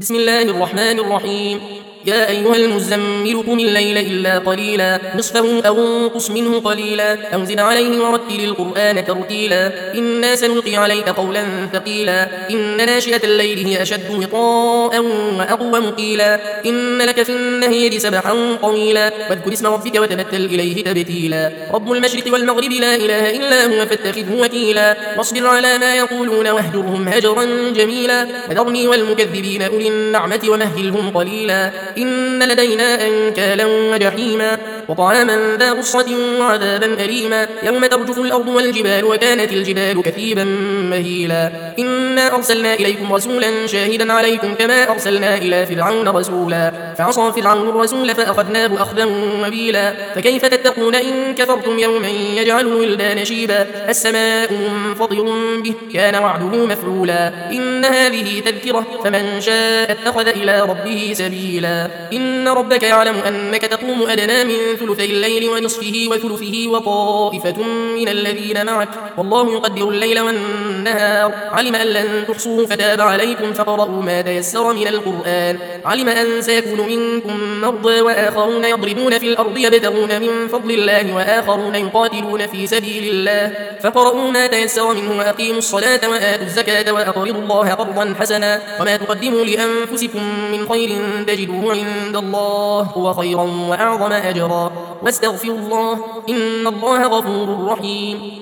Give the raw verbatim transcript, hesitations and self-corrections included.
بسم الله الرحمن الرحيم. يا أيها المزمل قم الليل إلا قليلا نصفه أو انقص منه قليلا أو زد عليه ورتل القرآن ترتيلا إنا سنلقي عليك قولا ثقيلا إن ناشئة الليل هي أشد وطاء وأقوم قيلا إن لك في النهير سبحا طويلا واذكر اسم ربك وتبتل إليه تبتيلا رب المشرق والمغرب لا إله إلا هو فاتخذه وكيلا واصبر على ما يقولون واهجرهم هجرا جميلا وذرني والمكذبين أولي النعمة ومهلهم قليلا إن لدينا أنكالا وجحيما وطعاما ذا غصة وعذابا أليما يوم ترجف الأرض والجبال وكانت الجبال كثيبا مهيلا إنا أرسلنا إليكم رسولا شاهدا عليكم كما أرسلنا إلى فرعون رسولا فعصى فرعون الرسول فأخذناه أخذا وبيلا فكيف تتقون إن كفرتم يوما يجعل الولدان شيبا السماء منفطر به كان وعده مفعولا إن هذه تذكرة فمن شاء اتخذ إلى ربه سبيلا إن ربك يعلم أنك تقوم أدنى من ثلثي الليل ونصفه وثلثه وطائفة من الذين معك والله يقدر الليل والنهار علم أن لن تحصوه فتاب عليكم فقرأوا ما تيسر من القرآن علم أن سيكون منكم مرضى وآخرون يضربون في الأرض يبتغون من فضل الله وآخرون يقاتلون في سبيل الله فقرأوا ما تيسر منه وأقيموا الصلاة وآتوا الزكاة وأقرضوا الله قرضا حسنا وما تقدموا لأنفسكم من خير تجدوه عند الله هو خيرا وأعظم أجرا واستغفروا الله إن الله غفور رحيم.